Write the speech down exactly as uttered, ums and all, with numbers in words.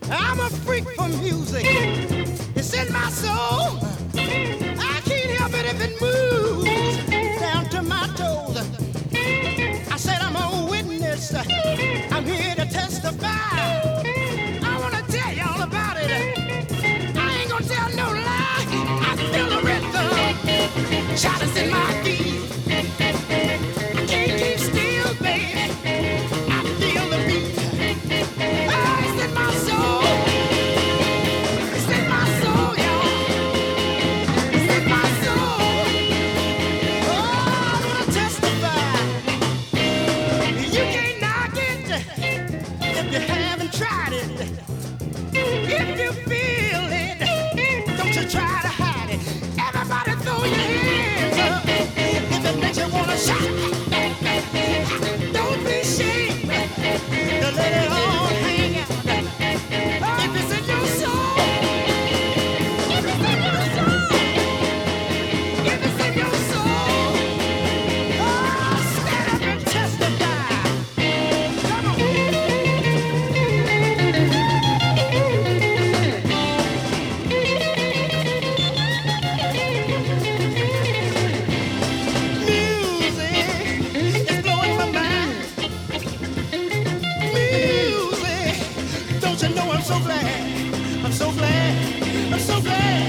I'm a freak for music. It's in my soul. I can't help it if it moves down to my toes. I said I'm a witness. I'm here to testify. I want to tell y'all about it. I ain't gonna tell no lie. I feel the rhythm. Shout is in my feet. I can't keep still, baby. I feel the beat. Oh, it's in my soul. It's in my soul, y'all. It's in my soul. Oh, I wanna testify. You can't knock it if you haven't tried it. If you feel it, don't you try to hide it. Everybody throw your hands up if it makes you wanna shout. Don't be ashamed to let it all hang out. If it's in your soul, if it's in your soul, if it's in your soul, oh, stand up and testify. Come on. Music is blowing my mind. Music, don't you know I'm so glad, I'm so glad, I'm so glad.